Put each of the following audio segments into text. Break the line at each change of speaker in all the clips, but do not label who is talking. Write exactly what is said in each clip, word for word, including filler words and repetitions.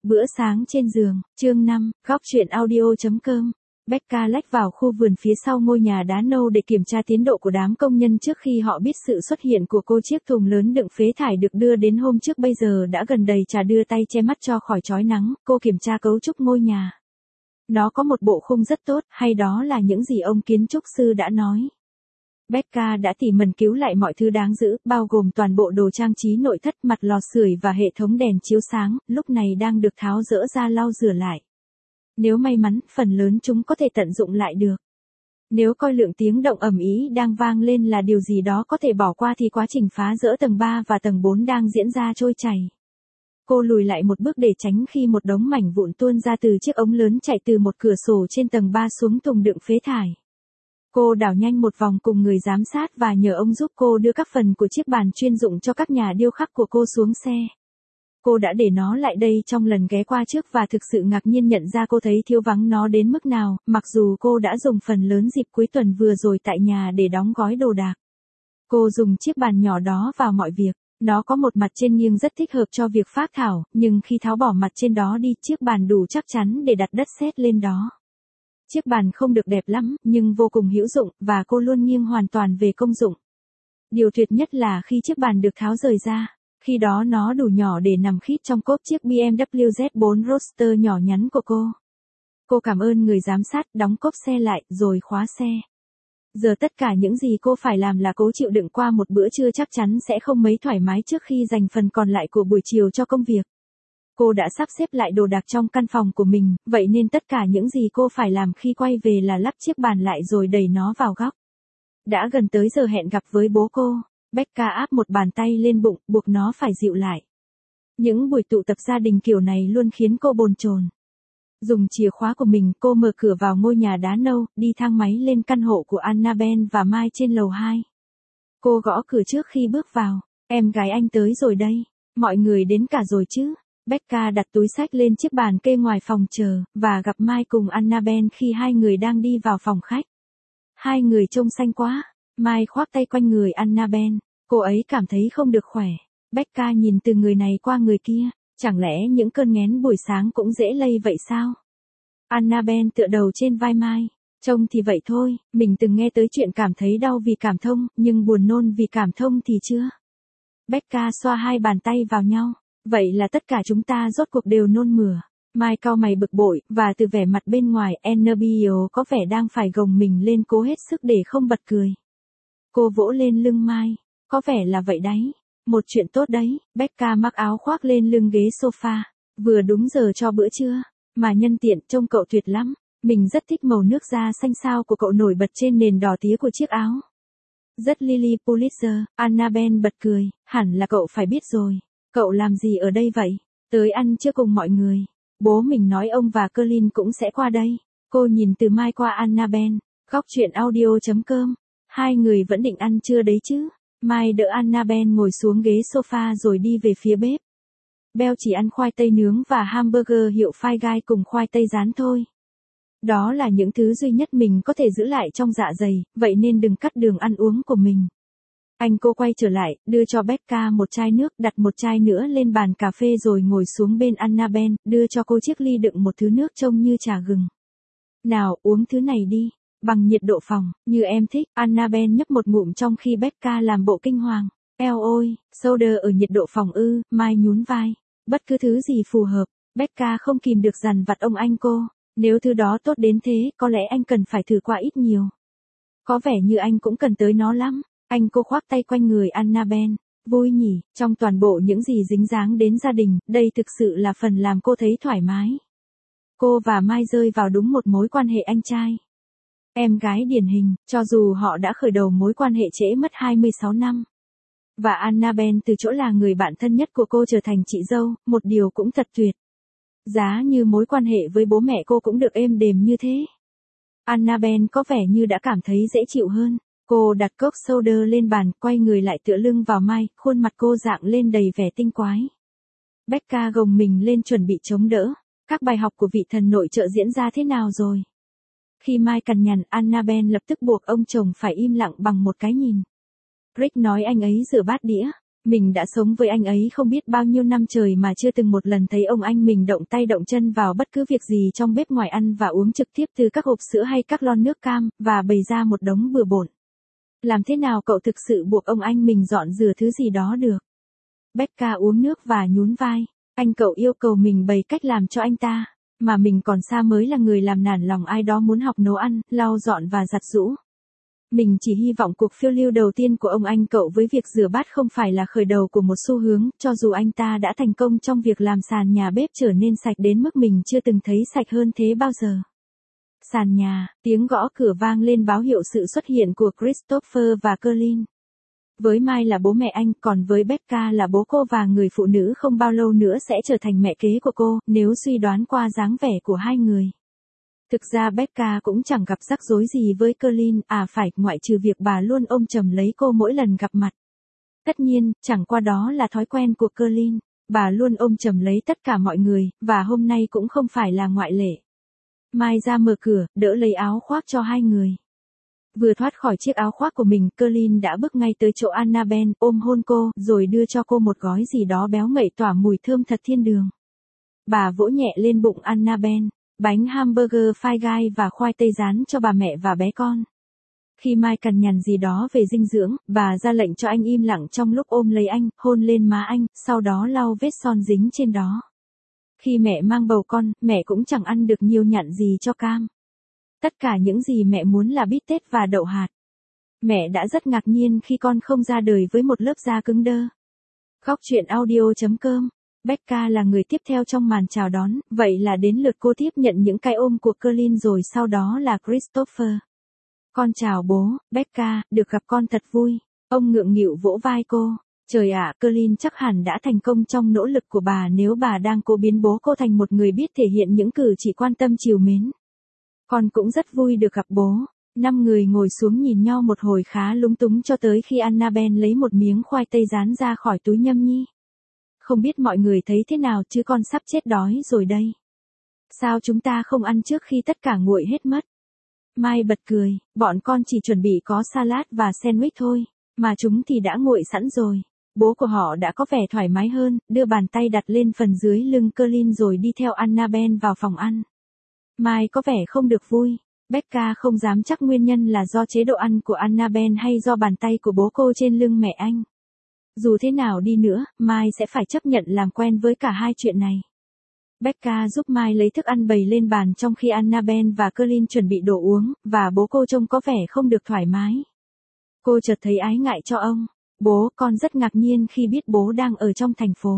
Bữa sáng trên giường, chương năm, góc truyện audio.com. Becca lách vào khu vườn phía sau ngôi nhà đá nâu để kiểm tra tiến độ của đám công nhân trước khi họ biết sự xuất hiện của cô. Chiếc thùng lớn đựng phế thải được đưa đến hôm trước bây giờ đã gần đầy trà, đưa tay che mắt cho khỏi chói nắng. Cô kiểm tra cấu trúc ngôi nhà. Nó có một bộ khung rất tốt, hay đó là những gì ông kiến trúc sư đã nói. Becca đã tỉ mẩn cứu lại mọi thứ đáng giữ, bao gồm toàn bộ đồ trang trí nội thất, mặt lò sưởi và hệ thống đèn chiếu sáng, lúc này đang được tháo dỡ ra lau rửa lại. Nếu may mắn, phần lớn chúng có thể tận dụng lại được. Nếu coi lượng tiếng động ầm ĩ đang vang lên là điều gì đó có thể bỏ qua thì quá trình phá rỡ tầng ba và tầng bốn đang diễn ra trôi chảy. Cô lùi lại một bước để tránh khi một đống mảnh vụn tuôn ra từ chiếc ống lớn chạy từ một cửa sổ trên tầng ba xuống thùng đựng phế thải. Cô đảo nhanh một vòng cùng người giám sát và nhờ ông giúp cô đưa các phần của chiếc bàn chuyên dụng cho các nhà điêu khắc của cô xuống xe. Cô đã để nó lại đây trong lần ghé qua trước và thực sự ngạc nhiên nhận ra cô thấy thiếu vắng nó đến mức nào, mặc dù cô đã dùng phần lớn dịp cuối tuần vừa rồi tại nhà để đóng gói đồ đạc. Cô dùng chiếc bàn nhỏ đó vào mọi việc. Nó có một mặt trên nghiêng rất thích hợp cho việc phác thảo, nhưng khi tháo bỏ mặt trên đó đi, chiếc bàn đủ chắc chắn để đặt đất sét lên đó. Chiếc bàn không được đẹp lắm, nhưng vô cùng hữu dụng, và cô luôn nghiêng hoàn toàn về công dụng. Điều tuyệt nhất là khi chiếc bàn được tháo rời ra, khi đó nó đủ nhỏ để nằm khít trong cốp chiếc bê em vê Z bốn Roadster nhỏ nhắn của cô. Cô cảm ơn người giám sát, đóng cốp xe lại, rồi khóa xe. Giờ tất cả những gì cô phải làm là cố chịu đựng qua một bữa trưa chắc chắn sẽ không mấy thoải mái trước khi dành phần còn lại của buổi chiều cho công việc. Cô đã sắp xếp lại đồ đạc trong căn phòng của mình, vậy nên tất cả những gì cô phải làm khi quay về là lắp chiếc bàn lại rồi đẩy nó vào góc. Đã gần tới giờ hẹn gặp với bố cô, Becca áp một bàn tay lên bụng, buộc nó phải dịu lại. Những buổi tụ tập gia đình kiểu này luôn khiến cô bồn chồn. Dùng chìa khóa của mình, cô mở cửa vào ngôi nhà đá nâu, đi thang máy lên căn hộ của Annabelle và Mai trên lầu hai. Cô gõ cửa trước khi bước vào. Em gái anh tới rồi đây. Mọi người đến cả rồi chứ? Becca đặt túi xách lên chiếc bàn kê ngoài phòng chờ, và gặp Mai cùng Annabelle khi hai người đang đi vào phòng khách. Hai người trông xanh quá. Mai khoác tay quanh người Annabelle. Cô ấy cảm thấy không được khỏe. Becca nhìn từ người này qua người kia. Chẳng lẽ những cơn nghén buổi sáng cũng dễ lây vậy sao? Annabelle tựa đầu trên vai Mai. Trông thì vậy thôi, mình từng nghe tới chuyện cảm thấy đau vì cảm thông, nhưng buồn nôn vì cảm thông thì chưa. Becca xoa hai bàn tay vào nhau. Vậy là tất cả chúng ta rốt cuộc đều nôn mửa. Mai cau mày bực bội, và từ vẻ mặt bên ngoài, Annabelle có vẻ đang phải gồng mình lên cố hết sức để không bật cười. Cô vỗ lên lưng Mai. Có vẻ là vậy đấy. Một chuyện tốt đấy. Becca mặc áo khoác lên lưng ghế sofa. Vừa đúng giờ cho bữa trưa. Mà nhân tiện, trông cậu tuyệt lắm. Mình rất thích màu nước da xanh xao của cậu nổi bật trên nền đỏ tía của chiếc áo. Rất Lily Pulitzer. Annabelle bật cười. Hẳn là cậu phải biết rồi. Cậu làm gì ở đây vậy? Tới ăn trưa cùng mọi người. Bố mình nói ông và Colin cũng sẽ qua đây. Cô nhìn từ Mai qua Annabelle. Góc truyện audio.com. Hai người vẫn định ăn trưa đấy chứ? Mai đỡ Annabelle ngồi xuống ghế sofa rồi đi về phía bếp. Belle chỉ ăn khoai tây nướng và hamburger hiệu Five Guys cùng khoai tây rán thôi. Đó là những thứ duy nhất mình có thể giữ lại trong dạ dày, vậy nên đừng cắt đường ăn uống của mình. Anh cô quay trở lại, đưa cho Becca một chai nước, đặt một chai nữa lên bàn cà phê rồi ngồi xuống bên Annabelle, đưa cho cô chiếc ly đựng một thứ nước trông như trà gừng. Nào, uống thứ này đi. Bằng nhiệt độ phòng, như em thích. Annabelle nhấp một ngụm trong khi Becca làm bộ kinh hoàng. Eo ôi, soda ở nhiệt độ phòng ư? Mai nhún vai. Bất cứ thứ gì phù hợp. Becca không kìm được dằn vặt ông anh cô. Nếu thứ đó tốt đến thế, có lẽ anh cần phải thử qua ít nhiều. Có vẻ như anh cũng cần tới nó lắm. Anh cô khoác tay quanh người Annabelle. Vui nhỉ, trong toàn bộ những gì dính dáng đến gia đình, đây thực sự là phần làm cô thấy thoải mái. Cô và Mai rơi vào đúng một mối quan hệ anh trai. Em gái điển hình, cho dù họ đã khởi đầu mối quan hệ trễ mất hai mươi sáu năm. Và Annabelle từ chỗ là người bạn thân nhất của cô trở thành chị dâu, một điều cũng thật tuyệt. Giá như mối quan hệ với bố mẹ cô cũng được êm đềm như thế. Annabelle có vẻ như đã cảm thấy dễ chịu hơn. Cô đặt cốc soda lên bàn, quay người lại tựa lưng vào Mai, khuôn mặt cô dạng lên đầy vẻ tinh quái. Becca gồng mình lên chuẩn bị chống đỡ. Các bài học của vị thần nội trợ diễn ra thế nào rồi? Khi Mai cằn nhằn, Annabelle lập tức buộc ông chồng phải im lặng bằng một cái nhìn. Rick nói anh ấy rửa bát đĩa. Mình đã sống với anh ấy không biết bao nhiêu năm trời mà chưa từng một lần thấy ông anh mình động tay động chân vào bất cứ việc gì trong bếp ngoài ăn và uống trực tiếp từ các hộp sữa hay các lon nước cam, và bày ra một đống bừa bộn. Làm thế nào cậu thực sự buộc ông anh mình dọn rửa thứ gì đó được? Becca uống nước và nhún vai. Anh cậu yêu cầu mình bày cách làm cho anh ta, mà mình còn xa mới là người làm nản lòng ai đó muốn học nấu ăn, lau dọn và giặt giũ. Mình chỉ hy vọng cuộc phiêu lưu đầu tiên của ông anh cậu với việc rửa bát không phải là khởi đầu của một xu hướng, cho dù anh ta đã thành công trong việc làm sàn nhà bếp trở nên sạch đến mức mình chưa từng thấy sạch hơn thế bao giờ. Sàn nhà, tiếng gõ cửa vang lên báo hiệu sự xuất hiện của Christopher và Colin. Với Mai là bố mẹ anh, còn với Becca là bố cô và người phụ nữ không bao lâu nữa sẽ trở thành mẹ kế của cô, nếu suy đoán qua dáng vẻ của hai người. Thực ra Becca cũng chẳng gặp rắc rối gì với Colin, à phải, ngoại trừ việc bà luôn ôm chầm lấy cô mỗi lần gặp mặt. Tất nhiên, chẳng qua đó là thói quen của Colin, bà luôn ôm chầm lấy tất cả mọi người, và hôm nay cũng không phải là ngoại lệ. Mai ra mở cửa, đỡ lấy áo khoác cho hai người. Vừa thoát khỏi chiếc áo khoác của mình, Colin đã bước ngay tới chỗ Annabelle, ôm hôn cô, rồi đưa cho cô một gói gì đó béo ngậy tỏa mùi thơm thật thiên đường. Bà vỗ nhẹ lên bụng Annabelle, bánh hamburger phai gai và khoai tây rán cho bà mẹ và bé con. Khi Mai cằn nhằn gì đó về dinh dưỡng, bà ra lệnh cho anh im lặng trong lúc ôm lấy anh, hôn lên má anh, sau đó lau vết son dính trên đó. Khi mẹ mang bầu con, mẹ cũng chẳng ăn được nhiều nhặn gì cho cam. Tất cả những gì mẹ muốn là bít tết và đậu hạt. Mẹ đã rất ngạc nhiên khi con không ra đời với một lớp da cứng đơ. Góc truyện audio chấm com. Becca là người tiếp theo trong màn chào đón, vậy là đến lượt cô tiếp nhận những cái ôm của Colin rồi sau đó là Christopher. Con chào bố, Becca, được gặp con thật vui. Ông ngượng nghịu vỗ vai cô. Trời ạ, Colin chắc hẳn đã thành công trong nỗ lực của bà nếu bà đang cố biến bố cô thành một người biết thể hiện những cử chỉ quan tâm trìu mến. Con cũng rất vui được gặp bố. Năm người ngồi xuống nhìn nhau một hồi khá lúng túng cho tới khi Annabelle lấy một miếng khoai tây rán ra khỏi túi nhâm nhi. Không biết mọi người thấy thế nào chứ con sắp chết đói rồi đây. Sao chúng ta không ăn trước khi tất cả nguội hết mất? Mai bật cười, bọn con chỉ chuẩn bị có salad và sandwich thôi, mà chúng thì đã nguội sẵn rồi. Bố của họ đã có vẻ thoải mái hơn, đưa bàn tay đặt lên phần dưới lưng Colin rồi đi theo Annabelle vào phòng ăn. Mai có vẻ không được vui. Becca không dám chắc nguyên nhân là do chế độ ăn của Annabelle hay do bàn tay của bố cô trên lưng mẹ anh. Dù thế nào đi nữa, Mai sẽ phải chấp nhận làm quen với cả hai chuyện này. Becca giúp Mai lấy thức ăn bày lên bàn trong khi Annabelle và Colin chuẩn bị đồ uống, và bố cô trông có vẻ không được thoải mái. Cô chợt thấy ái ngại cho ông. Bố, con rất ngạc nhiên khi biết bố đang ở trong thành phố.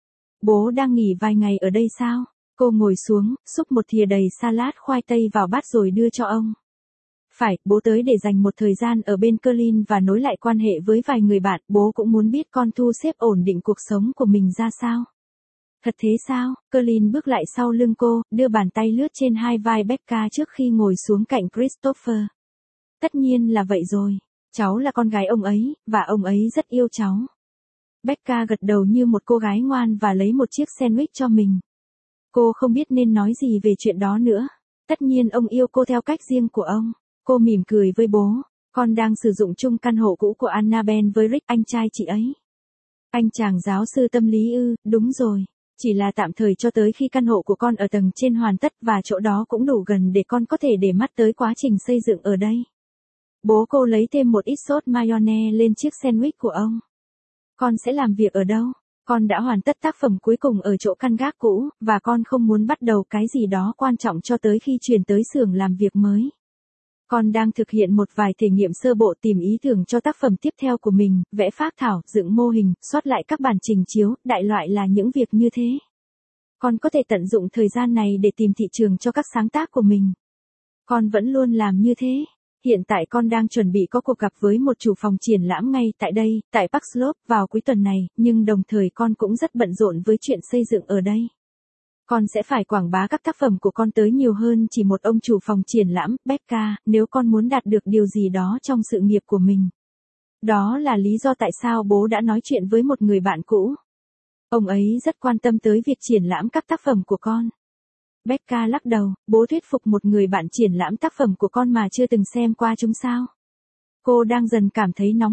Bố đang nghỉ vài ngày ở đây sao? Cô ngồi xuống, xúc một thìa đầy salad khoai tây vào bát rồi đưa cho ông. Phải, bố tới để dành một thời gian ở bên Colin và nối lại quan hệ với vài người bạn, bố cũng muốn biết con thu xếp ổn định cuộc sống của mình ra sao. Thật thế sao? Colin bước lại sau lưng cô, đưa bàn tay lướt trên hai vai Becca trước khi ngồi xuống cạnh Christopher. Tất nhiên là vậy rồi, cháu là con gái ông ấy, và ông ấy rất yêu cháu. Becca gật đầu như một cô gái ngoan và lấy một chiếc sandwich cho mình. Cô không biết nên nói gì về chuyện đó nữa. Tất nhiên ông yêu cô theo cách riêng của ông. Cô mỉm cười với bố. Con đang sử dụng chung căn hộ cũ của Annabelle với Rick, anh trai chị ấy. Anh chàng giáo sư tâm lý ư, đúng rồi. Chỉ là tạm thời cho tới khi căn hộ của con ở tầng trên hoàn tất và chỗ đó cũng đủ gần để con có thể để mắt tới quá trình xây dựng ở đây. Bố cô lấy thêm một ít sốt mayonnaise lên chiếc sandwich của ông. Con sẽ làm việc ở đâu? Con đã hoàn tất tác phẩm cuối cùng ở chỗ căn gác cũ, và con không muốn bắt đầu cái gì đó quan trọng cho tới khi chuyển tới xưởng làm việc mới. Con đang thực hiện một vài thể nghiệm sơ bộ tìm ý tưởng cho tác phẩm tiếp theo của mình, vẽ phác thảo, dựng mô hình, soát lại các bản trình chiếu, đại loại là những việc như thế. Con có thể tận dụng thời gian này để tìm thị trường cho các sáng tác của mình. Con vẫn luôn làm như thế. Hiện tại con đang chuẩn bị có cuộc gặp với một chủ phòng triển lãm ngay tại đây, tại Park Slope vào cuối tuần này, nhưng đồng thời con cũng rất bận rộn với chuyện xây dựng ở đây. Con sẽ phải quảng bá các tác phẩm của con tới nhiều hơn chỉ một ông chủ phòng triển lãm, Becca, nếu con muốn đạt được điều gì đó trong sự nghiệp của mình. Đó là lý do tại sao bố đã nói chuyện với một người bạn cũ. Ông ấy rất quan tâm tới việc triển lãm các tác phẩm của con. Becca lắc đầu, bố thuyết phục một người bạn triển lãm tác phẩm của con mà chưa từng xem qua chúng sao. Cô đang dần cảm thấy nóng mặt.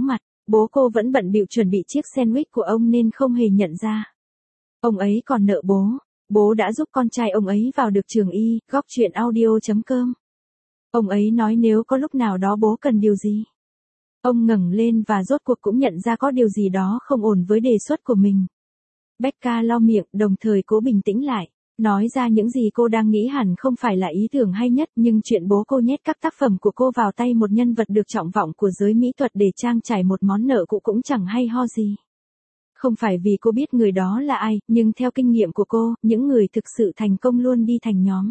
Bố cô vẫn bận bịu chuẩn bị chiếc sandwich của ông nên không hề nhận ra. Ông ấy còn nợ bố. Bố đã giúp con trai ông ấy vào được trường y, góc chuyện audio chấm com. Ông ấy nói nếu có lúc nào đó bố cần điều gì. Ông ngẩng lên và rốt cuộc cũng nhận ra có điều gì đó không ổn với đề xuất của mình. Becca lau miệng, đồng thời cố bình tĩnh lại. Nói ra những gì cô đang nghĩ hẳn không phải là ý tưởng hay nhất, nhưng chuyện bố cô nhét các tác phẩm của cô vào tay một nhân vật được trọng vọng của giới mỹ thuật để trang trải một món nợ cũ cũng chẳng hay ho gì. Không phải vì cô biết người đó là ai, nhưng theo kinh nghiệm của cô, những người thực sự thành công luôn đi thành nhóm.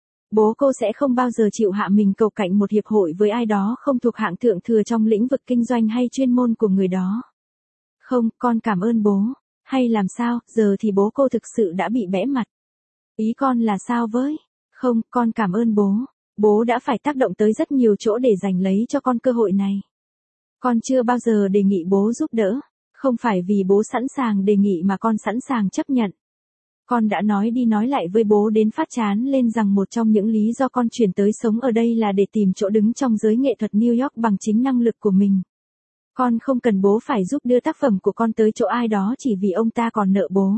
Bố cô sẽ không bao giờ chịu hạ mình cầu cạnh một hiệp hội với ai đó không thuộc hạng thượng thừa trong lĩnh vực kinh doanh hay chuyên môn của người đó. Không, con cảm ơn bố. Hay làm sao, giờ thì bố cô thực sự đã bị bẽ mặt. Ý con là sao với? Không, con cảm ơn bố. Bố đã phải tác động tới rất nhiều chỗ để giành lấy cho con cơ hội này. Con chưa bao giờ đề nghị bố giúp đỡ. Không phải vì bố sẵn sàng đề nghị mà con sẵn sàng chấp nhận. Con đã nói đi nói lại với bố đến phát chán lên rằng một trong những lý do con chuyển tới sống ở đây là để tìm chỗ đứng trong giới nghệ thuật New York bằng chính năng lực của mình. Con không cần bố phải giúp đưa tác phẩm của con tới chỗ ai đó chỉ vì ông ta còn nợ bố.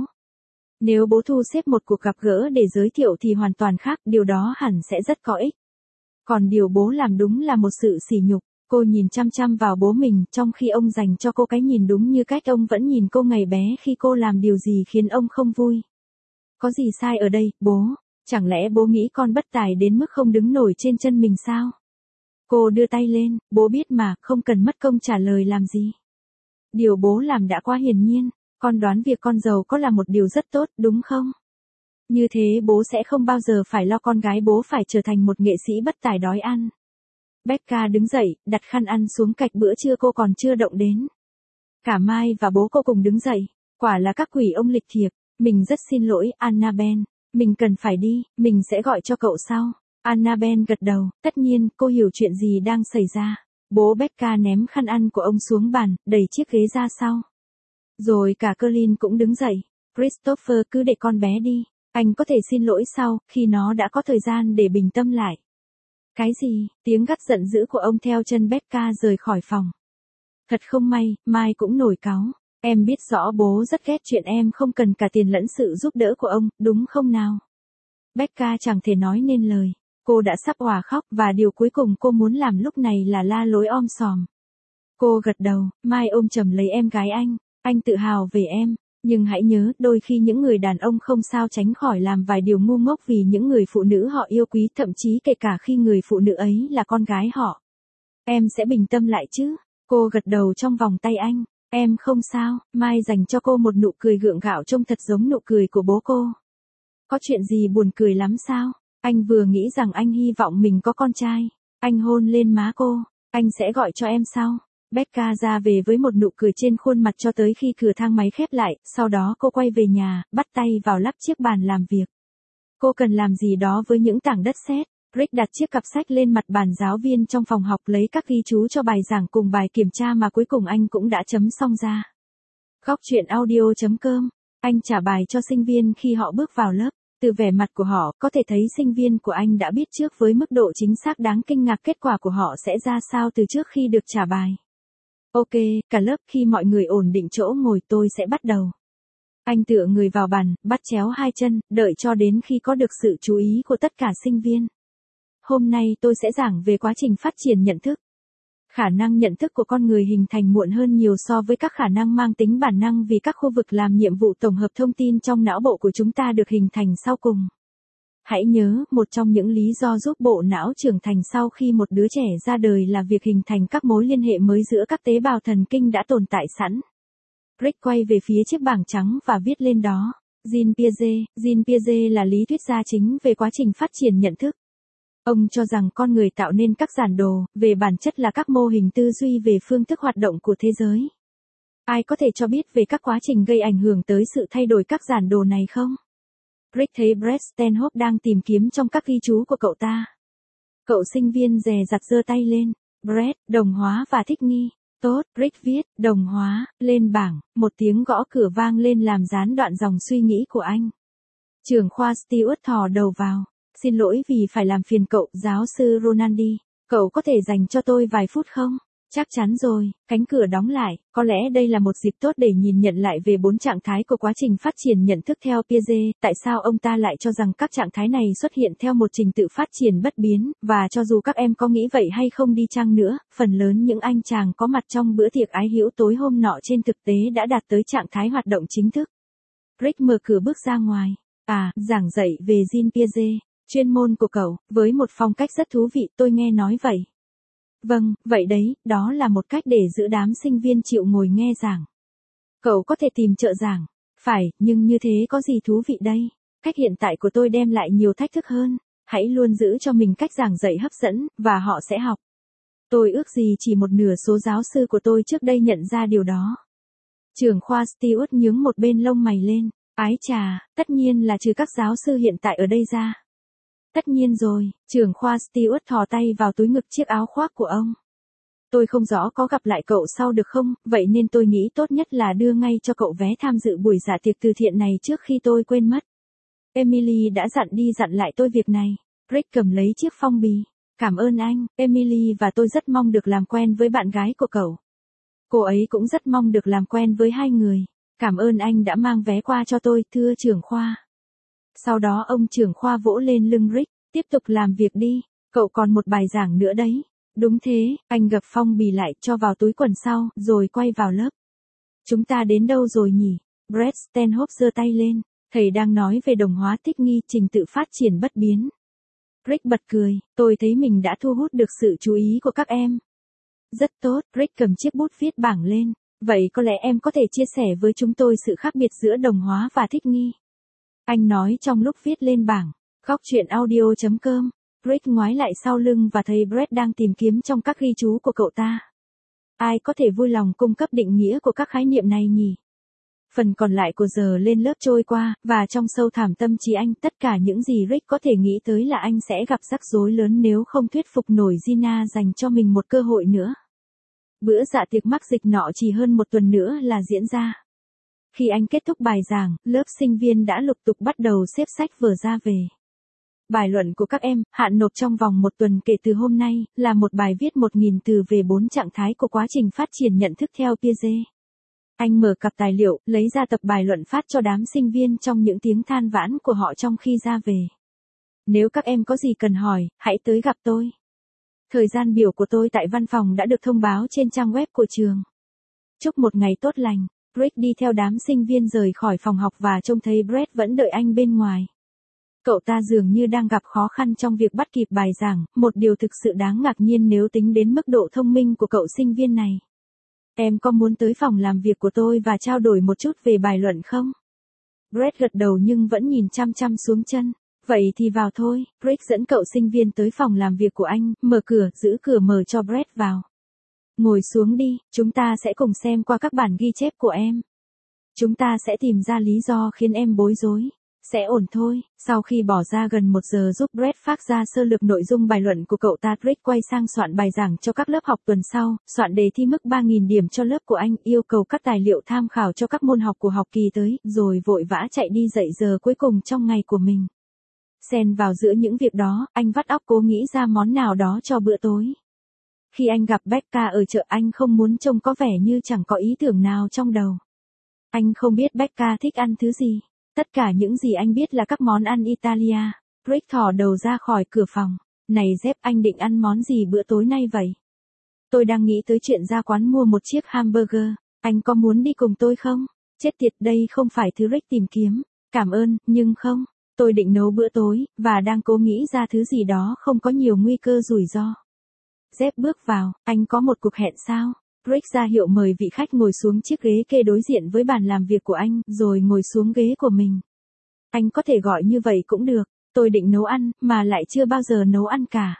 Nếu bố thu xếp một cuộc gặp gỡ để giới thiệu thì hoàn toàn khác, điều đó hẳn sẽ rất có ích. Còn điều bố làm đúng là một sự sỉ nhục. Cô nhìn chăm chăm vào bố mình, trong khi ông dành cho cô cái nhìn đúng như cách ông vẫn nhìn cô ngày bé khi cô làm điều gì khiến ông không vui. Có gì sai ở đây, bố? Chẳng lẽ bố nghĩ con bất tài đến mức không đứng nổi trên chân mình sao? Cô đưa tay lên, bố biết mà, không cần mất công trả lời làm gì. Điều bố làm đã quá hiển nhiên, con đoán việc con giàu có là một điều rất tốt, đúng không? Như thế bố sẽ không bao giờ phải lo con gái bố phải trở thành một nghệ sĩ bất tài đói ăn. Becca đứng dậy, đặt khăn ăn xuống cạnh bữa trưa cô còn chưa động đến. Cả Mai và bố cô cùng đứng dậy, quả là các quỷ ông lịch thiệp. Mình rất xin lỗi, Annabelle. Mình cần phải đi, mình sẽ gọi cho cậu sau. Annabelle gật đầu, tất nhiên, cô hiểu chuyện gì đang xảy ra. Bố Becca ném khăn ăn của ông xuống bàn, đẩy chiếc ghế ra sau. Rồi cả Colin cũng đứng dậy. Christopher, cứ để con bé đi. Anh có thể xin lỗi sau, khi nó đã có thời gian để bình tâm lại. Cái gì? Tiếng gắt giận dữ của ông theo chân Becca rời khỏi phòng. Thật không may, Mai cũng nổi cáu. Em biết rõ bố rất ghét chuyện em không cần cả tiền lẫn sự giúp đỡ của ông, đúng không nào? Becca chẳng thể nói nên lời. Cô đã sắp òa khóc và điều cuối cùng cô muốn làm lúc này là la lối om sòm. Cô gật đầu, Mai ôm chầm lấy em gái anh. Anh tự hào về em. Nhưng hãy nhớ, đôi khi những người đàn ông không sao tránh khỏi làm vài điều ngu ngốc vì những người phụ nữ họ yêu quý, thậm chí kể cả khi người phụ nữ ấy là con gái họ. Em sẽ bình tâm lại chứ? Cô gật đầu trong vòng tay anh. Em không sao, Mai dành cho cô một nụ cười gượng gạo trông thật giống nụ cười của bố cô. Có chuyện gì buồn cười lắm sao? Anh vừa nghĩ rằng anh hy vọng mình có con trai. Anh hôn lên má cô. Anh sẽ gọi cho em sau. Becca ra về với một nụ cười trên khuôn mặt cho tới khi cửa thang máy khép lại, sau đó cô quay về nhà, bắt tay vào lắp chiếc bàn làm việc. Cô cần làm gì đó với những tảng đất sét. Rick đặt chiếc cặp sách lên mặt bàn giáo viên trong phòng học lấy các ghi chú cho bài giảng cùng bài kiểm tra mà cuối cùng anh cũng đã chấm xong ra. Góc chuyện audio chấm com. Anh trả bài cho sinh viên khi họ bước vào lớp. Từ vẻ mặt của họ, có thể thấy sinh viên của anh đã biết trước với mức độ chính xác đáng kinh ngạc kết quả của họ sẽ ra sao từ trước khi được trả bài. Ok, cả lớp, khi mọi người ổn định chỗ ngồi tôi sẽ bắt đầu. Anh tựa người vào bàn, bắt chéo hai chân, đợi cho đến khi có được sự chú ý của tất cả sinh viên. Hôm nay tôi sẽ giảng về quá trình phát triển nhận thức. Khả năng nhận thức của con người hình thành muộn hơn nhiều so với các khả năng mang tính bản năng vì các khu vực làm nhiệm vụ tổng hợp thông tin trong não bộ của chúng ta được hình thành sau cùng. Hãy nhớ, một trong những lý do giúp bộ não trưởng thành sau khi một đứa trẻ ra đời là việc hình thành các mối liên hệ mới giữa các tế bào thần kinh đã tồn tại sẵn. Rick quay về phía chiếc bảng trắng và viết lên đó. Jean Piaget, Jean Piaget là lý thuyết gia chính về quá trình phát triển nhận thức. Ông cho rằng con người tạo nên các giản đồ, về bản chất là các mô hình tư duy về phương thức hoạt động của thế giới. Ai có thể cho biết về các quá trình gây ảnh hưởng tới sự thay đổi các giản đồ này không? Rick thấy Brett Stanhope đang tìm kiếm trong các ghi chú của cậu ta. Cậu sinh viên dè dặt giơ tay lên. Brett, đồng hóa và thích nghi. Tốt, Rick viết, đồng hóa, lên bảng, một tiếng gõ cửa vang lên làm gián đoạn dòng suy nghĩ của anh. Trưởng khoa Stewart thò đầu vào. Xin lỗi vì phải làm phiền cậu, giáo sư Ronaldi. Cậu có thể dành cho tôi vài phút không? Chắc chắn rồi, cánh cửa đóng lại, có lẽ đây là một dịp tốt để nhìn nhận lại về bốn trạng thái của quá trình phát triển nhận thức theo Piaget, tại sao ông ta lại cho rằng các trạng thái này xuất hiện theo một trình tự phát triển bất biến, và cho dù các em có nghĩ vậy hay không đi chăng nữa, phần lớn những anh chàng có mặt trong bữa tiệc ái hữu tối hôm nọ trên thực tế đã đạt tới trạng thái hoạt động chính thức. Rick mở cửa bước ra ngoài. À, giảng dạy về Jean Piaget, chuyên môn của cậu, với một phong cách rất thú vị, tôi nghe nói vậy. Vâng, vậy đấy, đó là một cách để giữ đám sinh viên chịu ngồi nghe giảng. Cậu có thể tìm trợ giảng. Phải, nhưng như thế có gì thú vị đây? Cách hiện tại của tôi đem lại nhiều thách thức hơn. Hãy luôn giữ cho mình cách giảng dạy hấp dẫn, và họ sẽ học. Tôi ước gì chỉ một nửa số giáo sư của tôi trước đây nhận ra điều đó. Trưởng khoa Stewart nhướng một bên lông mày lên. Ái chà, tất nhiên là trừ các giáo sư hiện tại ở đây ra. Tất nhiên rồi, trưởng khoa Stewart thò tay vào túi ngực chiếc áo khoác của ông. Tôi không rõ có gặp lại cậu sau được không, vậy nên tôi nghĩ tốt nhất là đưa ngay cho cậu vé tham dự buổi dạ tiệc từ thiện này trước khi tôi quên mất. Emily đã dặn đi dặn lại tôi việc này. Rick cầm lấy chiếc phong bì. Cảm ơn anh, Emily và tôi rất mong được làm quen với bạn gái của cậu. Cô ấy cũng rất mong được làm quen với hai người. Cảm ơn anh đã mang vé qua cho tôi, thưa trưởng khoa. Sau đó ông trưởng khoa vỗ lên lưng Rick, tiếp tục làm việc đi, cậu còn một bài giảng nữa đấy. Đúng thế, anh gập phong bì lại cho vào túi quần sau, rồi quay vào lớp. Chúng ta đến đâu rồi nhỉ? Brett Stanhope giơ tay lên, thầy đang nói về đồng hóa thích nghi, trình tự phát triển bất biến. Rick bật cười, tôi thấy mình đã thu hút được sự chú ý của các em. Rất tốt, Rick cầm chiếc bút viết bảng lên. Vậy có lẽ em có thể chia sẻ với chúng tôi sự khác biệt giữa đồng hóa và thích nghi. Anh nói trong lúc viết lên bảng. Góc truyện audio chấm com. Rick ngoái lại sau lưng và thấy Brett đang tìm kiếm trong các ghi chú của cậu ta. Ai có thể vui lòng cung cấp định nghĩa của các khái niệm này nhỉ? Phần còn lại của giờ lên lớp trôi qua, và trong sâu thẳm tâm trí anh, tất cả những gì Rick có thể nghĩ tới là anh sẽ gặp rắc rối lớn nếu không thuyết phục nổi Gina dành cho mình một cơ hội nữa. Bữa dạ tiệc mắc dịch nọ chỉ hơn một tuần nữa là diễn ra. Khi anh kết thúc bài giảng, lớp sinh viên đã lục tục bắt đầu xếp sách vở ra về. Bài luận của các em, hạn nộp trong vòng một tuần kể từ hôm nay, là một bài viết một nghìn từ về bốn trạng thái của quá trình phát triển nhận thức theo Piaget. Anh mở cặp tài liệu, lấy ra tập bài luận phát cho đám sinh viên trong những tiếng than vãn của họ trong khi ra về. Nếu các em có gì cần hỏi, hãy tới gặp tôi. Thời gian biểu của tôi tại văn phòng đã được thông báo trên trang web của trường. Chúc một ngày tốt lành. Rick đi theo đám sinh viên rời khỏi phòng học và trông thấy Brett vẫn đợi anh bên ngoài. Cậu ta dường như đang gặp khó khăn trong việc bắt kịp bài giảng, một điều thực sự đáng ngạc nhiên nếu tính đến mức độ thông minh của cậu sinh viên này. Em có muốn tới phòng làm việc của tôi và trao đổi một chút về bài luận không? Brett gật đầu nhưng vẫn nhìn chăm chăm xuống chân. Vậy thì vào thôi. Rick dẫn cậu sinh viên tới phòng làm việc của anh, mở cửa, giữ cửa mở cho Brett vào. Ngồi xuống đi, chúng ta sẽ cùng xem qua các bản ghi chép của em. Chúng ta sẽ tìm ra lý do khiến em bối rối. Sẽ ổn thôi. Sau khi bỏ ra gần một giờ giúp Brett phát ra sơ lược nội dung bài luận của cậu ta, Rick quay sang soạn bài giảng cho các lớp học tuần sau, soạn đề thi mức ba nghìn điểm cho lớp của anh, yêu cầu các tài liệu tham khảo cho các môn học của học kỳ tới, rồi vội vã chạy đi dậy giờ cuối cùng trong ngày của mình. Xen vào giữa những việc đó, anh vắt óc cố nghĩ ra món nào đó cho bữa tối. Khi anh gặp Becca ở chợ, anh không muốn trông có vẻ như chẳng có ý tưởng nào trong đầu. Anh không biết Becca thích ăn thứ gì. Tất cả những gì anh biết là các món ăn Italia. Rick thò đầu ra khỏi cửa phòng. Này Jeff, anh định ăn món gì bữa tối nay vậy? Tôi đang nghĩ tới chuyện ra quán mua một chiếc hamburger. Anh có muốn đi cùng tôi không? Chết tiệt, đây không phải thứ Rick tìm kiếm. Cảm ơn, nhưng không. Tôi định nấu bữa tối, và đang cố nghĩ ra thứ gì đó không có nhiều nguy cơ rủi ro. Jeff bước vào, anh có một cuộc hẹn sao? Rick ra hiệu mời vị khách ngồi xuống chiếc ghế kê đối diện với bàn làm việc của anh, rồi ngồi xuống ghế của mình. Anh có thể gọi như vậy cũng được. Tôi định nấu ăn, mà lại chưa bao giờ nấu ăn cả.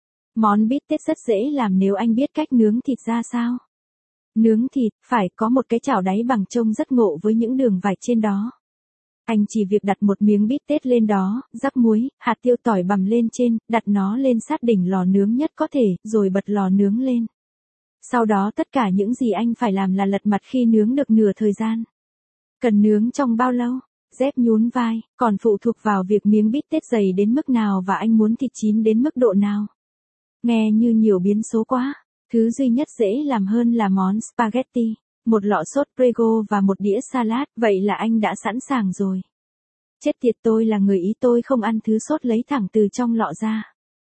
Món bít tết rất dễ làm nếu anh biết cách nướng thịt ra sao. Nướng thịt, phải có một cái chảo đáy bằng trông rất ngộ với những đường vạch trên đó. Anh chỉ việc đặt một miếng bít tết lên đó, rắc muối, hạt tiêu tỏi bằm lên trên, đặt nó lên sát đỉnh lò nướng nhất có thể, rồi bật lò nướng lên. Sau đó tất cả những gì anh phải làm là lật mặt khi nướng được nửa thời gian. Cần nướng trong bao lâu? Jeff nhún vai, còn phụ thuộc vào việc miếng bít tết dày đến mức nào và anh muốn thịt chín đến mức độ nào. Nghe như nhiều biến số quá. Thứ duy nhất dễ làm hơn là món spaghetti, một lọ sốt prego và một đĩa salad, vậy là anh đã sẵn sàng rồi. Chết tiệt, tôi là người Ý, tôi không ăn thứ sốt lấy thẳng từ trong lọ ra.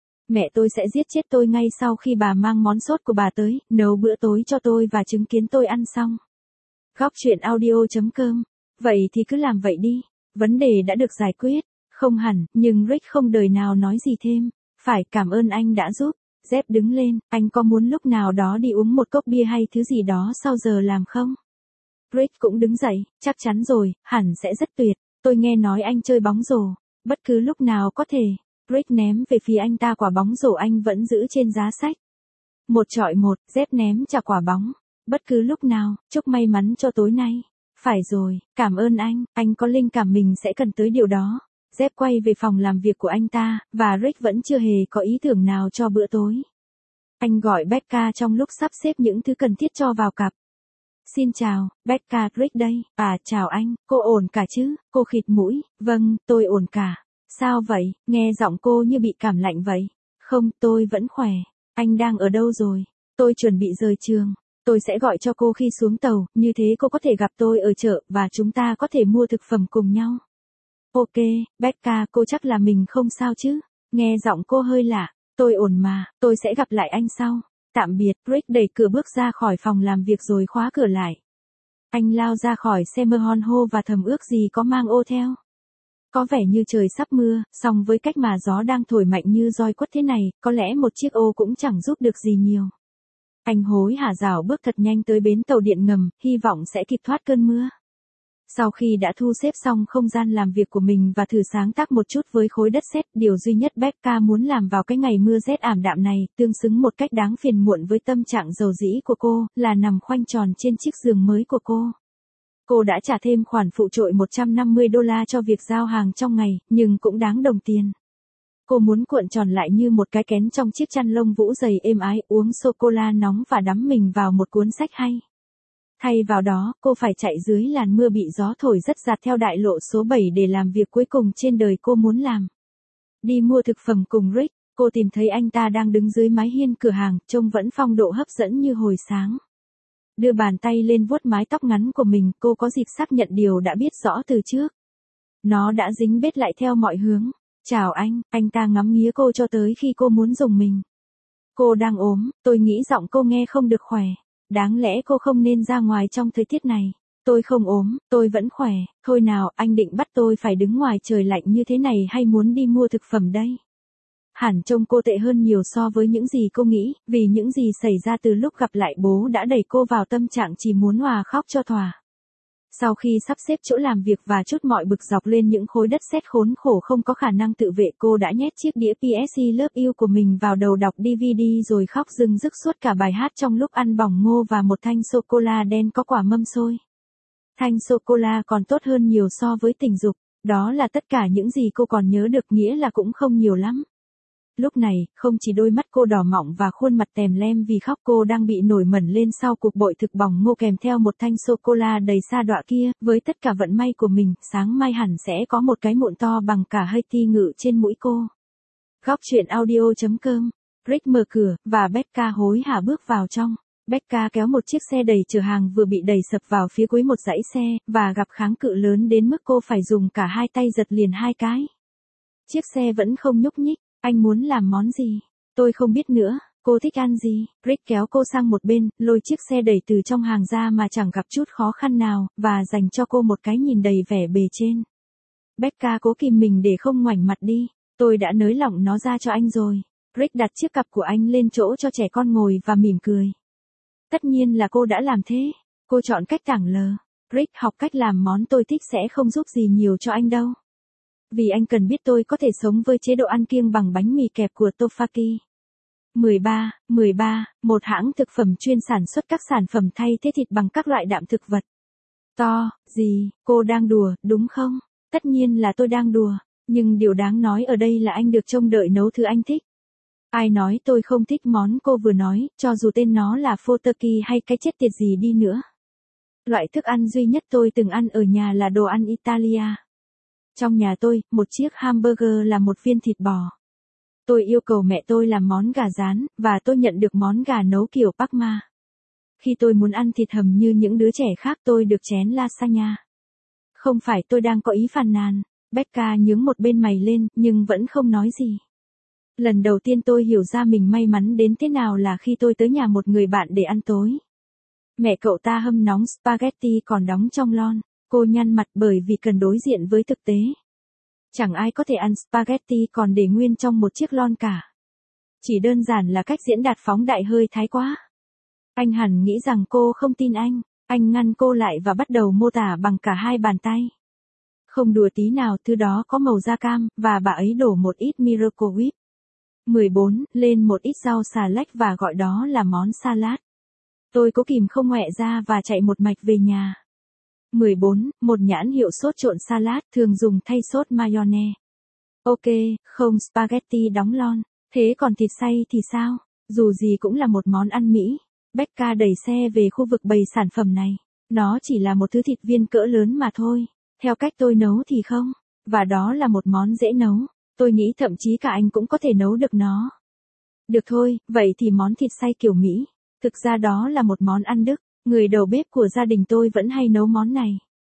Mẹ tôi sẽ giết chết tôi ngay sau khi bà mang món sốt của bà tới, nấu bữa tối cho tôi và chứng kiến tôi ăn xong. Góc chuyện audio chấm com. Vậy thì cứ làm vậy đi. Vấn đề đã được giải quyết. Không hẳn, nhưng Rick không đời nào nói gì thêm. Phải, cảm ơn anh đã giúp. Dép đứng lên, anh có muốn lúc nào đó đi uống một cốc bia hay thứ gì đó sau giờ làm không? Rick cũng đứng dậy, chắc chắn rồi, hẳn sẽ rất tuyệt. Tôi nghe nói anh chơi bóng rổ. Bất cứ lúc nào có thể. Rick ném về phía anh ta quả bóng rổ anh vẫn giữ trên giá sách. Một chọi một, Dép ném trả quả bóng. Bất cứ lúc nào, chúc may mắn cho tối nay. Phải rồi, cảm ơn anh, anh có linh cảm mình sẽ cần tới điều đó. Dép quay về phòng làm việc của anh ta, và Rick vẫn chưa hề có ý tưởng nào cho bữa tối. Anh gọi Becca trong lúc sắp xếp những thứ cần thiết cho vào cặp. Xin chào, Becca, Rick đây. À, chào anh, cô ổn cả chứ? Cô khịt mũi, vâng, tôi ổn cả. Sao vậy, nghe giọng cô như bị cảm lạnh vậy? Không, tôi vẫn khỏe. Anh đang ở đâu rồi? Tôi chuẩn bị rời trường. Tôi sẽ gọi cho cô khi xuống tàu, như thế cô có thể gặp tôi ở chợ, và chúng ta có thể mua thực phẩm cùng nhau. Ok, Becca, cô chắc là mình không sao chứ? Nghe giọng cô hơi lạ. Tôi ổn mà, tôi sẽ gặp lại anh sau. Tạm biệt. Rick đẩy cửa bước ra khỏi phòng làm việc rồi khóa cửa lại. Anh lao ra khỏi xe Merhonho và thầm ước gì có mang ô theo. Có vẻ như trời sắp mưa, song với cách mà gió đang thổi mạnh như roi quất thế này, có lẽ một chiếc ô cũng chẳng giúp được gì nhiều. Anh hối hả rảo bước thật nhanh tới bến tàu điện ngầm, hy vọng sẽ kịp thoát cơn mưa. Sau khi đã thu xếp xong không gian làm việc của mình và thử sáng tác một chút với khối đất sét, điều duy nhất Becca muốn làm vào cái ngày mưa rét ảm đạm này, tương xứng một cách đáng phiền muộn với tâm trạng dầu dĩ của cô, là nằm khoanh tròn trên chiếc giường mới của cô. Cô đã trả thêm khoản phụ trội một trăm năm mươi đô la cho việc giao hàng trong ngày, nhưng cũng đáng đồng tiền. Cô muốn cuộn tròn lại như một cái kén trong chiếc chăn lông vũ dày êm ái, uống sô-cô-la nóng và đắm mình vào một cuốn sách hay. Thay vào đó, cô phải chạy dưới làn mưa bị gió thổi rất giạt theo đại lộ số bảy để làm việc cuối cùng trên đời cô muốn làm. Đi mua thực phẩm cùng Rick, cô tìm thấy anh ta đang đứng dưới mái hiên cửa hàng, trông vẫn phong độ hấp dẫn như hồi sáng. Đưa bàn tay lên vuốt mái tóc ngắn của mình, cô có dịp xác nhận điều đã biết rõ từ trước. Nó đã dính bết lại theo mọi hướng. Chào anh, anh ta ngắm nghía cô cho tới khi cô muốn dùng mình. Cô đang ốm, tôi nghĩ giọng cô nghe không được khỏe. Đáng lẽ cô không nên ra ngoài trong thời tiết này. Tôi không ốm, tôi vẫn khỏe. Thôi nào, anh định bắt tôi phải đứng ngoài trời lạnh như thế này hay muốn đi mua thực phẩm đây? Hẳn trông cô tệ hơn nhiều so với những gì cô nghĩ, vì những gì xảy ra từ lúc gặp lại bố đã đẩy cô vào tâm trạng chỉ muốn òa khóc cho thỏa. Sau khi sắp xếp chỗ làm việc và trút mọi bực dọc lên những khối đất sét khốn khổ không có khả năng tự vệ, cô đã nhét chiếc đĩa pê ét xê Love You của mình vào đầu đọc đê vê đê rồi khóc rưng rức suốt cả bài hát trong lúc ăn bỏng ngô và một thanh sô-cô-la đen có quả mâm xôi. Thanh sô-cô-la còn tốt hơn nhiều so với tình dục, đó là tất cả những gì cô còn nhớ được, nghĩa là cũng không nhiều lắm. Lúc này, không chỉ đôi mắt cô đỏ mọng và khuôn mặt tèm lem vì khóc, cô đang bị nổi mẩn lên sau cuộc bội thực bỏng ngô kèm theo một thanh sô-cô-la đầy sa đọa kia. Với tất cả vận may của mình, sáng mai hẳn sẽ có một cái mụn to bằng cả Haiti ngự trên mũi cô. Góc chuyện audio chấm com. Rick mở cửa, và Becca hối hả bước vào trong. Becca kéo một chiếc xe đầy chở hàng vừa bị đẩy sập vào phía cuối một dãy xe, và gặp kháng cự lớn đến mức cô phải dùng cả hai tay giật liền hai cái. Chiếc xe vẫn không nhúc nhích. Anh muốn làm món gì? Tôi không biết nữa, cô thích ăn gì? Rick kéo cô sang một bên, lôi chiếc xe đẩy từ trong hàng ra mà chẳng gặp chút khó khăn nào, và dành cho cô một cái nhìn đầy vẻ bề trên. Becca cố kìm mình để không ngoảnh mặt đi. Tôi đã nới lỏng nó ra cho anh rồi. Rick đặt chiếc cặp của anh lên chỗ cho trẻ con ngồi và mỉm cười. Tất nhiên là cô đã làm thế. Cô chọn cách tảng lờ. Rick, học cách làm món tôi thích sẽ không giúp gì nhiều cho anh đâu. Vì anh cần biết tôi có thể sống với chế độ ăn kiêng bằng bánh mì kẹp của Tofaki. mười ba, mười ba, một hãng thực phẩm chuyên sản xuất các sản phẩm thay thế thịt bằng các loại đạm thực vật. To, gì, cô đang đùa, đúng không? Tất nhiên là tôi đang đùa, nhưng điều đáng nói ở đây là anh được trông đợi nấu thứ anh thích. Ai nói tôi không thích món cô vừa nói, cho dù tên nó là Fotaki hay cái chết tiệt gì đi nữa. Loại thức ăn duy nhất tôi từng ăn ở nhà là đồ ăn Italia. Trong nhà tôi, một chiếc hamburger là một viên thịt bò. Tôi yêu cầu mẹ tôi làm món gà rán, và tôi nhận được món gà nấu kiểu Parma. Khi tôi muốn ăn thịt hầm như những đứa trẻ khác tôi được chén lasagna. Không phải tôi đang có ý phàn nàn. Becca nhướng một bên mày lên, nhưng vẫn không nói gì. Lần đầu tiên tôi hiểu ra mình may mắn đến thế nào là khi tôi tới nhà một người bạn để ăn tối. Mẹ cậu ta hâm nóng spaghetti còn đóng trong lon. Cô nhăn mặt bởi vì cần đối diện với thực tế. Chẳng ai có thể ăn spaghetti còn để nguyên trong một chiếc lon cả. Chỉ đơn giản là cách diễn đạt phóng đại hơi thái quá. Anh hẳn nghĩ rằng cô không tin anh. Anh ngăn cô lại và bắt đầu mô tả bằng cả hai bàn tay. Không đùa tí nào, thứ đó có màu da cam, và bà ấy đổ một ít Miracle Whip. mười bốn. Lên một ít rau xà lách và gọi đó là món salad. Tôi cố kìm không ngoẹ ra và chạy một mạch về nhà. mười bốn. Một nhãn hiệu sốt trộn salad thường dùng thay sốt mayonnaise. Ok, không spaghetti đóng lon. Thế còn thịt xay thì sao? Dù gì cũng là một món ăn Mỹ. Becca đẩy xe về khu vực bày sản phẩm này. Nó chỉ là một thứ thịt viên cỡ lớn mà thôi. Theo cách tôi nấu thì không. Và đó là một món dễ nấu. Tôi nghĩ thậm chí cả anh cũng có thể nấu được nó. Được thôi, vậy thì món thịt xay kiểu Mỹ. Thực ra đó là một món ăn Đức. Người đầu bếp của gia đình tôi vẫn hay nấu món này.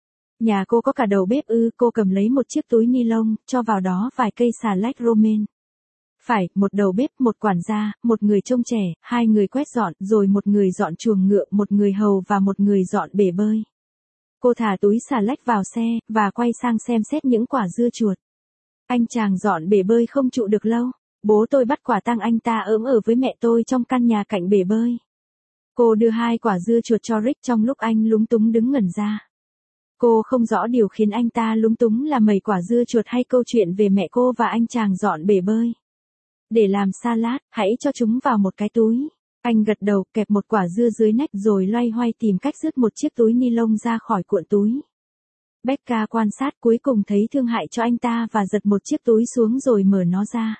Nhà cô có cả đầu bếp ư? Cô cầm lấy một chiếc túi ni lông, cho vào đó vài cây xà lách romaine. Phải, một đầu bếp, một quản gia, một người trông trẻ, hai người quét dọn, rồi một người dọn chuồng ngựa, một người hầu và một người dọn bể bơi. Cô thả túi xà lách vào xe, và quay sang xem xét những quả dưa chuột. Anh chàng dọn bể bơi không trụ được lâu. Bố tôi bắt quả tang anh ta ỡm ở với mẹ tôi trong căn nhà cạnh bể bơi. Cô đưa hai quả dưa chuột cho Rick trong lúc anh lúng túng đứng ngẩn ra. Cô không rõ điều khiến anh ta lúng túng là mẩy quả dưa chuột hay câu chuyện về mẹ cô và anh chàng dọn bể bơi. Để làm salad, hãy cho chúng vào một cái túi. Anh gật đầu, kẹp một quả dưa dưới nách rồi loay hoay tìm cách rứt một chiếc túi ni lông ra khỏi cuộn túi. Becca quan sát cuối cùng thấy thương hại cho anh ta và giật một chiếc túi xuống rồi mở nó ra.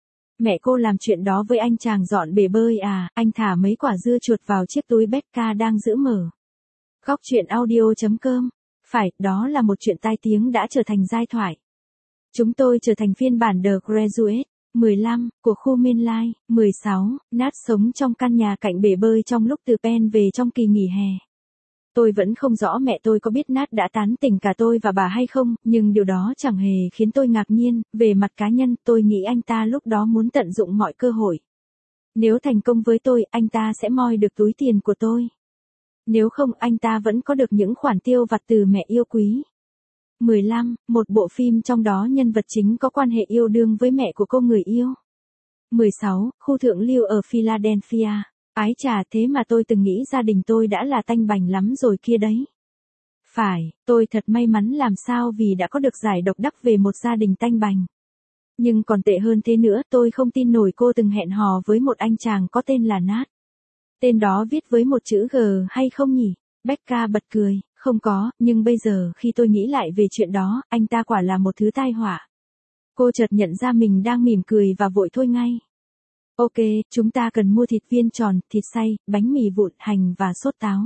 Mẹ cô làm chuyện đó với anh chàng dọn bể bơi à? Anh thả mấy quả dưa chuột vào chiếc túi Becca đang giữ mở. Góc truyện audio chấm com. Phải, đó là một chuyện tai tiếng đã trở thành giai thoại. Chúng tôi trở thành phiên bản The Graduate. mười lăm, của khu Mainline. mười sáu, Nat sống trong căn nhà cạnh bể bơi trong lúc từ Penn về trong kỳ nghỉ hè. Tôi vẫn không rõ mẹ tôi có biết Nat đã tán tỉnh cả tôi và bà hay không, nhưng điều đó chẳng hề khiến tôi ngạc nhiên. Về mặt cá nhân, tôi nghĩ anh ta lúc đó muốn tận dụng mọi cơ hội. Nếu thành công với tôi, anh ta sẽ moi được túi tiền của tôi. Nếu không, anh ta vẫn có được những khoản tiêu vặt từ mẹ yêu quý. mười lăm, một bộ phim trong đó nhân vật chính có quan hệ yêu đương với mẹ của cô người yêu. mười sáu, khu thượng lưu ở Philadelphia. Ái chà, thế mà tôi từng nghĩ gia đình tôi đã là tanh bành lắm rồi kia đấy. Phải, tôi thật may mắn làm sao vì đã có được giải độc đắc về một gia đình tanh bành. Nhưng còn tệ hơn thế nữa, tôi không tin nổi cô từng hẹn hò với một anh chàng có tên là Nat. Tên đó viết với một chữ G hay không nhỉ? Becca bật cười. Không có, nhưng bây giờ khi tôi nghĩ lại về chuyện đó, anh ta quả là một thứ tai họa. Cô chợt nhận ra mình đang mỉm cười và vội thôi ngay. Ok, chúng ta cần mua thịt viên tròn, thịt xay, bánh mì vụn, hành và sốt táo.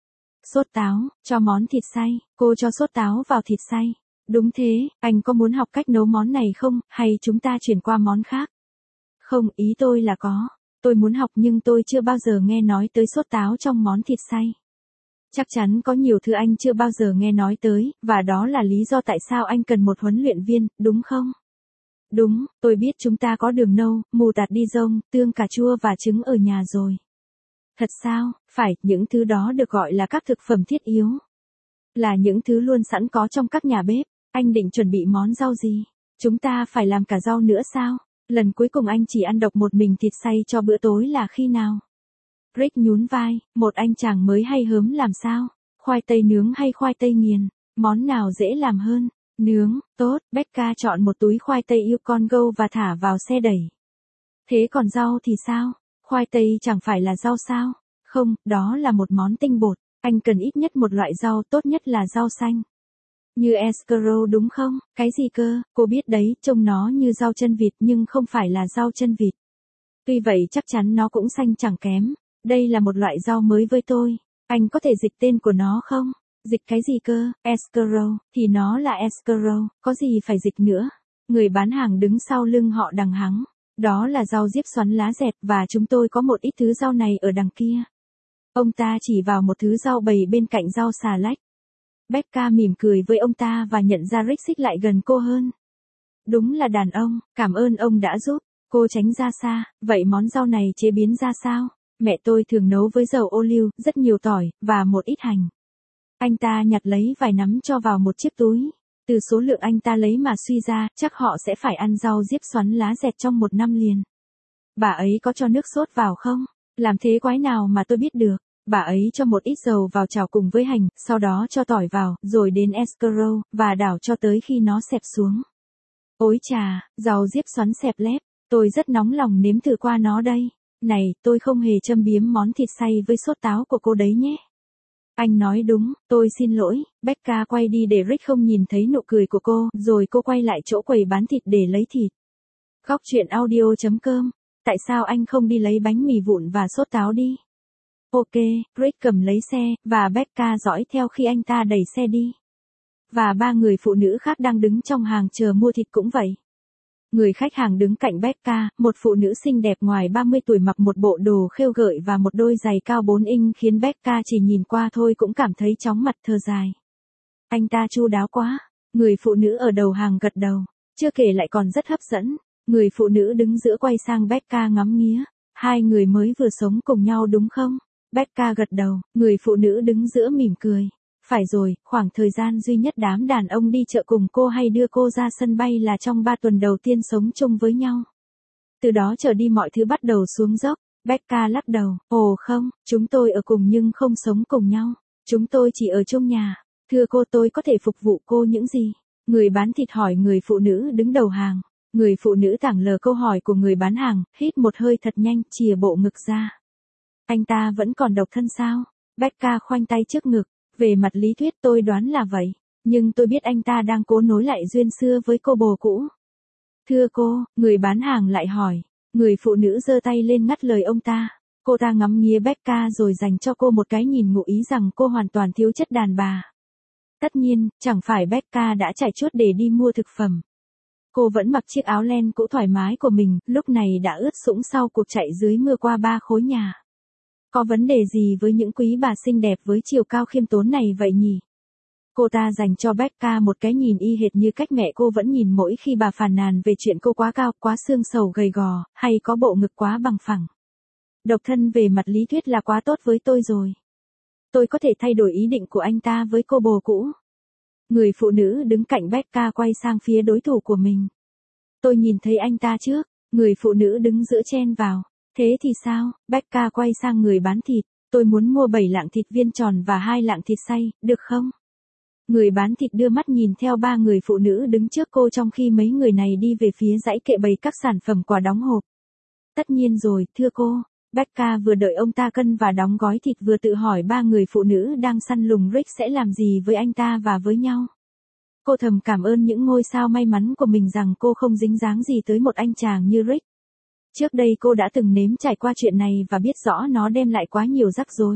Sốt táo, cho món thịt xay, cô cho sốt táo vào thịt xay. Đúng thế, anh có muốn học cách nấu món này không, hay chúng ta chuyển qua món khác? Không, ý tôi là có. Tôi muốn học nhưng tôi chưa bao giờ nghe nói tới sốt táo trong món thịt xay. Chắc chắn có nhiều thứ anh chưa bao giờ nghe nói tới, và đó là lý do tại sao anh cần một huấn luyện viên, đúng không? Đúng, tôi biết chúng ta có đường nâu, mù tạt đi rông, tương cà chua và trứng ở nhà rồi. Thật sao? Phải, những thứ đó được gọi là các thực phẩm thiết yếu. Là những thứ luôn sẵn có trong các nhà bếp. Anh định chuẩn bị món rau gì? Chúng ta phải làm cả rau nữa sao? Lần cuối cùng anh chỉ ăn độc một mình thịt xay cho bữa tối là khi nào? Rick nhún vai, một anh chàng mới hay hớm làm sao? Khoai tây nướng hay khoai tây nghiền? Món nào dễ làm hơn? Nướng, tốt, Becca chọn một túi khoai tây Yukon Go và thả vào xe đẩy. Thế còn rau thì sao? Khoai tây chẳng phải là rau sao? Không, đó là một món tinh bột. Anh cần ít nhất một loại rau, tốt nhất là rau xanh. Như escargot đúng không? Cái gì cơ? Cô biết đấy, trông nó như rau chân vịt nhưng không phải là rau chân vịt. Tuy vậy chắc chắn nó cũng xanh chẳng kém. Đây là một loại rau mới với tôi. Anh có thể dịch tên của nó không? Dịch cái gì cơ? Escargot, thì nó là escargot, có gì phải dịch nữa. Người bán hàng đứng sau lưng họ đằng hắng. Đó là rau diếp xoắn lá dẹt và chúng tôi có một ít thứ rau này ở đằng kia. Ông ta chỉ vào một thứ rau bầy bên cạnh rau xà lách. Becca mỉm cười với ông ta và nhận ra Rick xích lại gần cô hơn. Đúng là đàn ông, cảm ơn ông đã giúp. Cô tránh ra xa, vậy món rau này chế biến ra sao? Mẹ tôi thường nấu với dầu ô liu, rất nhiều tỏi, và một ít hành. Anh ta nhặt lấy vài nắm cho vào một chiếc túi. Từ số lượng anh ta lấy mà suy ra, chắc họ sẽ phải ăn rau diếp xoắn lá dẹt trong một năm liền. Bà ấy có cho nước sốt vào không? Làm thế quái nào mà tôi biết được. Bà ấy cho một ít dầu vào chảo cùng với hành, sau đó cho tỏi vào, rồi đến escargot, và đảo cho tới khi nó xẹp xuống. Ôi chà, rau diếp xoắn xẹp lép, tôi rất nóng lòng nếm thử qua nó đây. Này, tôi không hề châm biếm món thịt xay với sốt táo của cô đấy nhé. Anh nói đúng, tôi xin lỗi. Becca quay đi để Rick không nhìn thấy nụ cười của cô, rồi cô quay lại chỗ quầy bán thịt để lấy thịt. Góc truyện audio chấm com. Tại sao anh không đi lấy bánh mì vụn và sốt táo đi? Ok, Rick cầm lấy xe, và Becca dõi theo khi anh ta đẩy xe đi. Và ba người phụ nữ khác đang đứng trong hàng chờ mua thịt cũng vậy. Người khách hàng đứng cạnh Becca, một phụ nữ xinh đẹp ngoài ba mươi tuổi mặc một bộ đồ khêu gợi và một đôi giày cao bốn inch khiến Becca chỉ nhìn qua thôi cũng cảm thấy chóng mặt thở dài. Anh ta chu đáo quá. Người phụ nữ ở đầu hàng gật đầu. Chưa kể lại còn rất hấp dẫn. Người phụ nữ đứng giữa quay sang Becca ngắm nghía. Hai người mới vừa sống cùng nhau đúng không? Becca gật đầu, người phụ nữ đứng giữa mỉm cười. Phải rồi, khoảng thời gian duy nhất đám đàn ông đi chợ cùng cô hay đưa cô ra sân bay là trong ba tuần đầu tiên sống chung với nhau. Từ đó trở đi mọi thứ bắt đầu xuống dốc. Becca lắc đầu, ồ không, chúng tôi ở cùng nhưng không sống cùng nhau. Chúng tôi chỉ ở chung nhà. Thưa cô, tôi có thể phục vụ cô những gì? Người bán thịt hỏi người phụ nữ đứng đầu hàng. Người phụ nữ thẳng lờ câu hỏi của người bán hàng, hít một hơi thật nhanh, chìa bộ ngực ra. Anh ta vẫn còn độc thân sao? Becca khoanh tay trước ngực. Về mặt lý thuyết tôi đoán là vậy. Nhưng tôi biết anh ta đang cố nối lại duyên xưa với cô bồ cũ. Thưa cô, người bán hàng lại hỏi. Người phụ nữ giơ tay lên ngắt lời ông ta. Cô ta ngắm nghía Becca rồi dành cho cô một cái nhìn ngụ ý rằng cô hoàn toàn thiếu chất đàn bà. Tất nhiên, chẳng phải Becca đã trải chuốt để đi mua thực phẩm. Cô vẫn mặc chiếc áo len cũ thoải mái của mình, lúc này đã ướt sũng sau cuộc chạy dưới mưa qua ba khối nhà. Có vấn đề gì với những quý bà xinh đẹp với chiều cao khiêm tốn này vậy nhỉ? Cô ta dành cho Becca một cái nhìn y hệt như cách mẹ cô vẫn nhìn mỗi khi bà phàn nàn về chuyện cô quá cao, quá xương sầu gầy gò, hay có bộ ngực quá bằng phẳng. Độc thân về mặt lý thuyết là quá tốt với tôi rồi. Tôi có thể thay đổi ý định của anh ta với cô bồ cũ. Người phụ nữ đứng cạnh Becca quay sang phía đối thủ của mình. Tôi nhìn thấy anh ta trước. Người phụ nữ đứng giữa chen vào. Thế thì sao? Becca quay sang người bán thịt. Tôi muốn mua bảy lạng thịt viên tròn và hai lạng thịt xay, được không? Người bán thịt đưa mắt nhìn theo ba người phụ nữ đứng trước cô trong khi mấy người này đi về phía dãy kệ bày các sản phẩm quà đóng hộp. Tất nhiên rồi, thưa cô. Becca vừa đợi ông ta cân và đóng gói thịt vừa tự hỏi ba người phụ nữ đang săn lùng Rick sẽ làm gì với anh ta và với nhau. Cô thầm cảm ơn những ngôi sao may mắn của mình rằng cô không dính dáng gì tới một anh chàng như Rick. Trước đây cô đã từng nếm trải qua chuyện này và biết rõ nó đem lại quá nhiều rắc rối.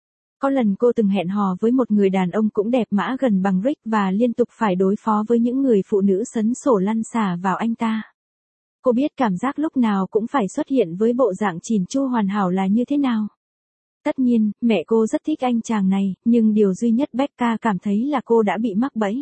Có lần cô từng hẹn hò với một người đàn ông cũng đẹp mã gần bằng Rick và liên tục phải đối phó với những người phụ nữ sấn sổ lăn xả vào anh ta. Cô biết cảm giác lúc nào cũng phải xuất hiện với bộ dạng chỉn chu hoàn hảo là như thế nào. Tất nhiên, mẹ cô rất thích anh chàng này, nhưng điều duy nhất Becca cảm thấy là cô đã bị mắc bẫy.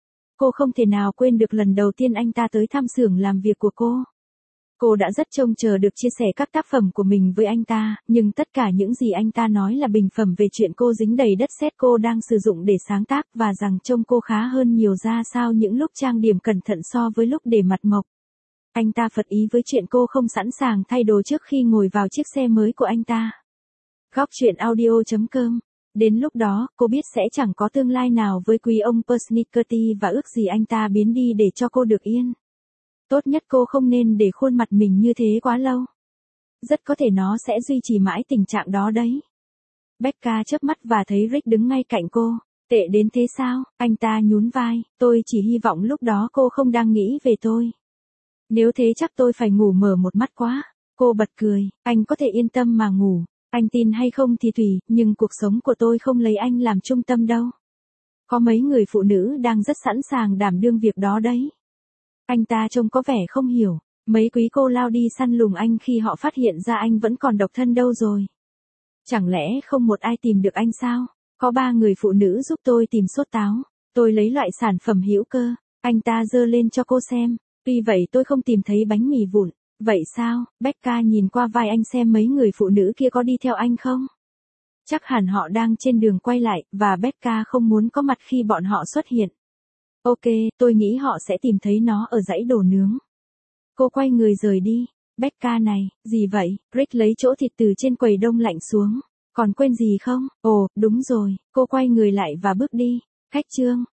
Cô không thể nào quên được lần đầu tiên anh ta tới thăm xưởng làm việc của cô. Cô đã rất trông chờ được chia sẻ các tác phẩm của mình với anh ta, nhưng tất cả những gì anh ta nói là bình phẩm về chuyện cô dính đầy đất sét cô đang sử dụng để sáng tác và rằng trông cô khá hơn nhiều ra sao những lúc trang điểm cẩn thận so với lúc để mặt mộc. Anh ta phật ý với chuyện cô không sẵn sàng thay đồ trước khi ngồi vào chiếc xe mới của anh ta. Góc truyện audio chấm com. Đến lúc đó, cô biết sẽ chẳng có tương lai nào với quý ông Persnickety và ước gì anh ta biến đi để cho cô được yên. Tốt nhất cô không nên để khuôn mặt mình như thế quá lâu. Rất có thể nó sẽ duy trì mãi tình trạng đó đấy. Becca chớp mắt và thấy Rick đứng ngay cạnh cô. Tệ đến thế sao? Anh ta nhún vai. Tôi chỉ hy vọng lúc đó cô không đang nghĩ về tôi. Nếu thế chắc tôi phải ngủ mở một mắt quá. Cô bật cười. Anh có thể yên tâm mà ngủ. Anh tin hay không thì tùy, nhưng cuộc sống của tôi không lấy anh làm trung tâm đâu. Có mấy người phụ nữ đang rất sẵn sàng đảm đương việc đó đấy. Anh ta trông có vẻ không hiểu. Mấy quý cô lao đi săn lùng anh khi họ phát hiện ra anh vẫn còn độc thân đâu rồi. Chẳng lẽ không một ai tìm được anh sao? Có ba người phụ nữ giúp tôi tìm sốt táo. Tôi lấy loại sản phẩm hữu cơ. Anh ta giơ lên cho cô xem. Tuy vậy tôi không tìm thấy bánh mì vụn. Vậy sao? Becca nhìn qua vai anh xem mấy người phụ nữ kia có đi theo anh không? Chắc hẳn họ đang trên đường quay lại, và Becca không muốn có mặt khi bọn họ xuất hiện. Ok, tôi nghĩ họ sẽ tìm thấy nó ở dãy đồ nướng. Cô quay người rời đi. Becca này, gì vậy? Rick lấy chỗ thịt từ trên quầy đông lạnh xuống. Còn quên gì không? Ồ, đúng rồi, cô quay người lại và bước đi. Khách trương,